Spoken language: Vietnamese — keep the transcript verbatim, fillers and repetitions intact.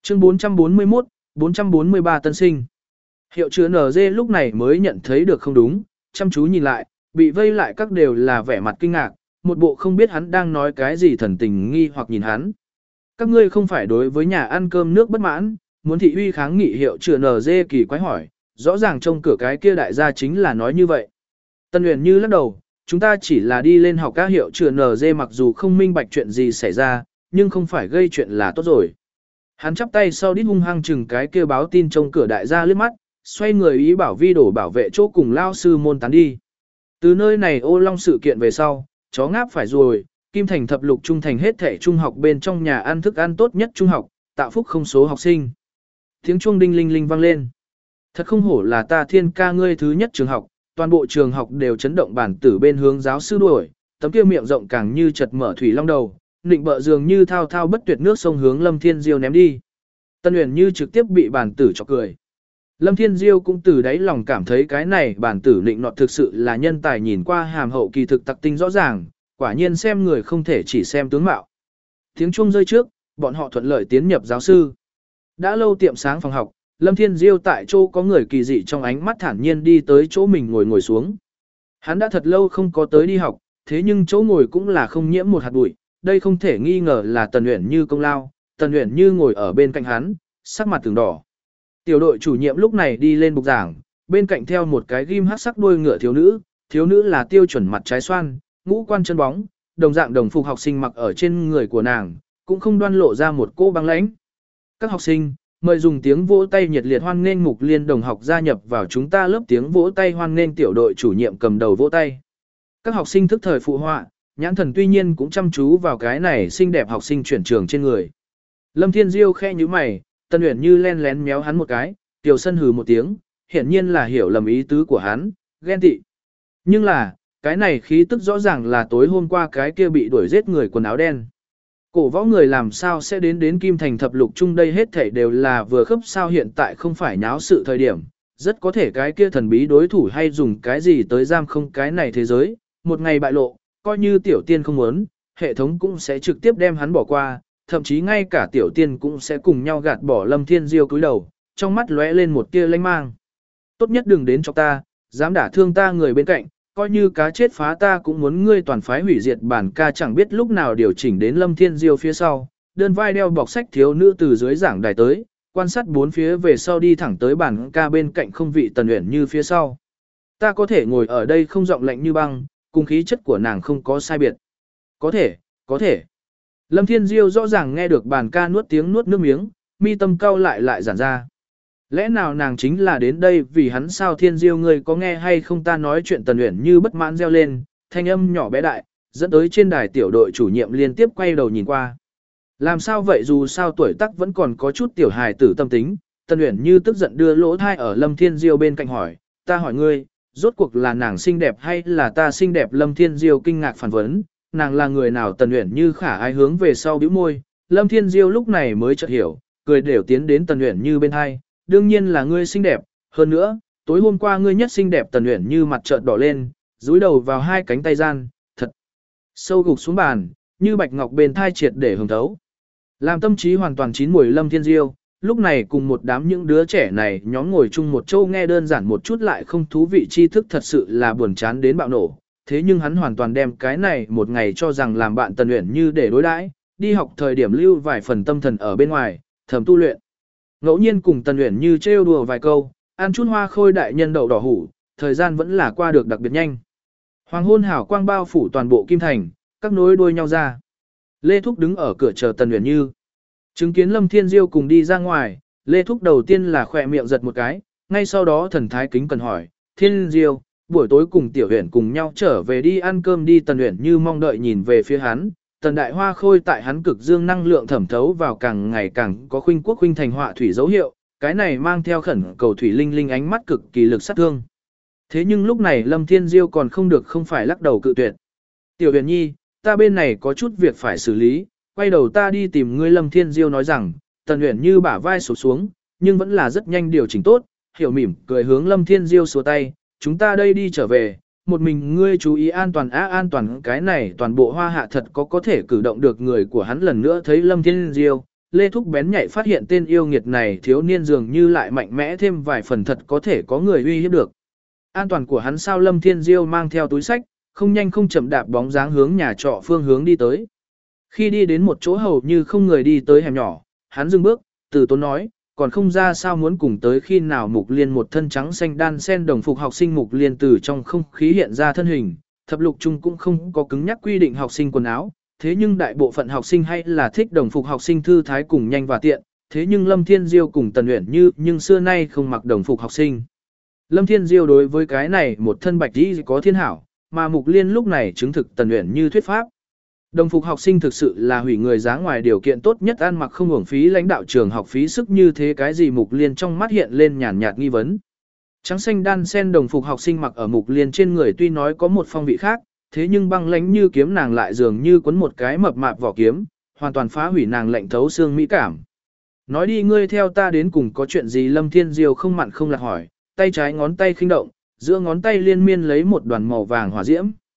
Chương bốn trăm bốn mươi mốt, bốn trăm bốn mươi ba tân sinh. Hiệu trưởng en giê lúc này mới nhận thấy được không đúng, chăm chú nhìn lại, bị vây lại các đều là vẻ mặt kinh ngạc, một bộ không biết hắn đang nói cái gì thần tình nghi hoặc nhìn hắn. Các ngươi không phải đối với nhà ăn cơm nước bất mãn, muốn thị uy kháng nghị hiệu trưởng en giê kỳ quái hỏi, rõ ràng trông cửa cái kia đại gia chính là nói như vậy. Tân Uyển Như lắc đầu, chúng ta chỉ là đi lên học các hiệu trưởng en giê mặc dù không minh bạch chuyện gì xảy ra, nhưng không phải gây chuyện là tốt rồi. Hắn chắp tay sau đít hung hăng chừng cái kia báo tin trông cửa đại gia liếc mắt, xoay người ý bảo vi đổ bảo vệ chỗ cùng lao sư môn tán đi. Từ nơi này ô long sự kiện về sau, chó ngáp phải rồi, Kim Thành thập lục trung thành hết thể trung học bên trong nhà ăn thức ăn tốt nhất trung học, tạo phúc không số học sinh. Tiếng chuông đinh linh linh vang lên. Thật không hổ là ta thiên ca ngươi thứ nhất trường học, toàn bộ trường học đều chấn động bản tử bên hướng giáo sư đuổi, tấm kia miệng rộng càng như chật mở thủy long đầu, nịnh bợ dường như thao thao bất tuyệt nước sông hướng Lâm Thiên Diêu ném đi. Tân Uyển Như trực tiếp bị bản tử chọc cười. Lâm Thiên Diêu cũng từ đáy lòng cảm thấy cái này bản tử nịnh nọt thực sự là nhân tài, nhìn qua hàm hậu kỳ thực tặc tinh rõ ràng, quả nhiên xem người không thể chỉ xem tướng mạo. Tiếng chuông rơi trước, bọn họ thuận lợi tiến nhập giáo sư. Đã lâu tiệm sáng phòng học, Lâm Thiên Diêu tại chỗ có người kỳ dị trong ánh mắt thản nhiên đi tới chỗ mình ngồi ngồi xuống. Hắn đã thật lâu không có tới đi học, thế nhưng chỗ ngồi cũng là không nhiễm một hạt bụi, đây không thể nghi ngờ là Tần Uyển Như công lao. Tần Uyển Như ngồi ở bên cạnh hắn, sắc mặt từng đỏ. Tiểu đội chủ nhiệm lúc này đi lên bục giảng, bên cạnh theo một cái ghim hắc sắc đuôi ngựa thiếu nữ, thiếu nữ là tiêu chuẩn mặt trái xoan, ngũ quan chân bóng, đồng dạng đồng phục học sinh mặc ở trên người của nàng, cũng không đoan lộ ra một cô băng lãnh. Các học sinh, mời dùng tiếng vỗ tay nhiệt liệt hoan nghênh Mục Liên đồng học gia nhập vào chúng ta lớp. Tiếng vỗ tay hoan nghênh tiểu đội chủ nhiệm cầm đầu vỗ tay. Các học sinh thức thời phụ họa, nhãn thần tuy nhiên cũng chăm chú vào cái này xinh đẹp học sinh chuyển trường trên người. Lâm Thiên Diêu khẽ nhíu mày, Tân Uyển Như len lén méo hắn một cái, Tiểu Sân hừ một tiếng, hiển nhiên là hiểu lầm ý tứ của hắn, ghen tị. Nhưng là, cái này khí tức rõ ràng là tối hôm qua cái kia bị đuổi giết người quần áo đen. Cổ võ người làm sao sẽ đến đến Kim Thành thập lục chung, đây hết thảy đều là vừa khớp sao, hiện tại không phải nháo sự thời điểm, rất có thể cái kia thần bí đối thủ hay dùng cái gì tới giam không cái này thế giới, một ngày bại lộ, coi như tiểu tiên không muốn, hệ thống cũng sẽ trực tiếp đem hắn bỏ qua, thậm chí ngay cả tiểu tiên cũng sẽ cùng nhau gạt bỏ. Lâm Thiên Diêu cúi đầu, trong mắt lóe lên một tia lanh mang. Tốt nhất đừng đến cho ta, dám đả thương ta người bên cạnh, coi như cá chết phá ta cũng muốn ngươi toàn phái hủy diệt. Bản ca chẳng biết lúc nào điều chỉnh đến Lâm Thiên Diêu phía sau, đơn vai đeo bọc sách thiếu nữ từ dưới giảng đài tới, quan sát bốn phía về sau đi thẳng tới bản ca bên cạnh không vị Tần Uyển Như phía sau. Ta có thể ngồi ở đây không, giọng lạnh như băng, cùng khí chất của nàng không có sai biệt. Có thể, có thể. Lâm Thiên Diêu rõ ràng nghe được bản ca nuốt tiếng nuốt nước miếng, mi tâm cau lại lại giãn ra. Lẽ nào nàng chính là đến đây vì hắn sao? Thiên Diêu ngươi có nghe hay không ta nói chuyện? Tần Uyển Như bất mãn reo lên, thanh âm nhỏ bé đại, dẫn tới trên đài tiểu đội chủ nhiệm liên tiếp quay đầu nhìn qua. Làm sao vậy? Dù sao tuổi tác vẫn còn có chút tiểu hài tử tâm tính. Tần Uyển Như tức giận đưa lỗ thai ở Lâm Thiên Diêu bên cạnh hỏi, ta hỏi ngươi, rốt cuộc là nàng xinh đẹp hay là ta xinh đẹp? Lâm Thiên Diêu kinh ngạc phản vấn, nàng là người nào? Tần Uyển Như khả ai hướng về sau bĩu môi. Lâm Thiên Diêu lúc này mới chợt hiểu, cười đều tiến đến Tần Uyển Như bên hai, đương nhiên là ngươi xinh đẹp, hơn nữa, tối hôm qua ngươi nhất xinh đẹp. Tần Uyển Như mặt chợt đỏ lên, dúi đầu vào hai cánh tay gian, thật sâu gục xuống bàn, như bạch ngọc bên thai triệt để hưởng thấu. Làm tâm trí hoàn toàn chín muồi Lâm Thiên Diêu, lúc này cùng một đám những đứa trẻ này nhóm ngồi chung một chỗ nghe đơn giản một chút lại không thú vị tri thức thật sự là buồn chán đến bạo nổ. Thế nhưng hắn hoàn toàn đem cái này một ngày cho rằng làm bạn Tần Uyển Như để đối đãi, đi học thời điểm lưu vài phần tâm thần ở bên ngoài, thầm tu luyện. Ngẫu nhiên cùng Tần Uyển Như trêu đùa vài câu, ăn chút hoa khôi đại nhân đậu đỏ hủ, thời gian vẫn là qua được đặc biệt nhanh. Hoàng hôn hảo quang bao phủ toàn bộ Kim Thành, các nối đuôi nhau ra. Lê Thúc đứng ở cửa chờ Tần Uyển Như. Chứng kiến Lâm Thiên Diêu cùng đi ra ngoài, Lê Thúc đầu tiên là khỏe miệng giật một cái, ngay sau đó thần thái kính cần hỏi, Thiên Diêu, buổi tối cùng Tiểu Uyển cùng nhau trở về đi ăn cơm đi. Tần Uyển Như mong đợi nhìn về phía hắn, Tần Đại Hoa Khôi tại hắn cực dương năng lượng thẩm thấu vào càng ngày càng có khuynh quốc khuynh thành họa thủy dấu hiệu, cái này mang theo khẩn cầu thủy linh linh ánh mắt cực kỳ lực sát thương. Thế nhưng lúc này Lâm Thiên Diêu còn không được không phải lắc đầu cự tuyệt. Tiểu Uyển Nhi, ta bên này có chút việc phải xử lý, quay đầu ta đi tìm ngươi. Lâm Thiên Diêu nói rằng, Tần Uyển Như bả vai sụp xuống, nhưng vẫn là rất nhanh điều chỉnh tốt, hiểu mỉm cười hướng Lâm Thiên Diêu xua tay, chúng ta đây đi trở về, một mình ngươi chú ý an toàn á. An toàn cái này toàn bộ hoa hạ thật có có thể cử động được người của hắn. Lần nữa thấy Lâm Thiên Diêu, Lê Thúc bén nhạy phát hiện tên yêu nghiệt này thiếu niên dường như lại mạnh mẽ thêm vài phần thật có thể có người uy hiếp được. An toàn của hắn sao Lâm Thiên Diêu mang theo túi sách, không nhanh không chậm đạp bóng dáng hướng nhà trọ phương hướng đi tới. Khi đi đến một chỗ hầu như không người đi tới hẻm nhỏ, hắn dừng bước, từ tốn nói, còn không ra sao muốn cùng tới khi nào Mục Liên một thân trắng xanh đan sen đồng phục học sinh Mục Liên từ trong không khí hiện ra thân hình, thập lục chung cũng không có cứng nhắc quy định học sinh quần áo, thế nhưng đại bộ phận học sinh hay là thích đồng phục học sinh thư thái cùng nhanh và tiện, thế nhưng Lâm Thiên Diêu cùng Tần Uyển Như nhưng xưa nay không mặc đồng phục học sinh. Lâm Thiên Diêu đối với cái này một thân bạch y có thiên hảo, mà Mục Liên lúc này chứng thực Tần Uyển Như thuyết pháp. Đồng phục học sinh thực sự là hủy người giá ngoài điều kiện tốt nhất ăn mặc không uổng phí lãnh đạo trường học phí sức như thế cái gì Mục Liên trong mắt hiện lên nhàn nhạt nghi vấn. Trắng xanh đan sen đồng phục học sinh mặc ở Mục Liên trên người tuy nói có một phong vị khác, thế nhưng băng lãnh như kiếm nàng lại dường như quấn một cái mập mạp vỏ kiếm, hoàn toàn phá hủy nàng lạnh thấu xương mỹ cảm. Nói đi ngươi theo ta đến cùng có chuyện gì Lâm Thiên Diêu không mặn không lạc hỏi, tay trái ngón tay khinh động, giữa ngón tay liên miên lấy một đoàn màu vàng hỏa diễm,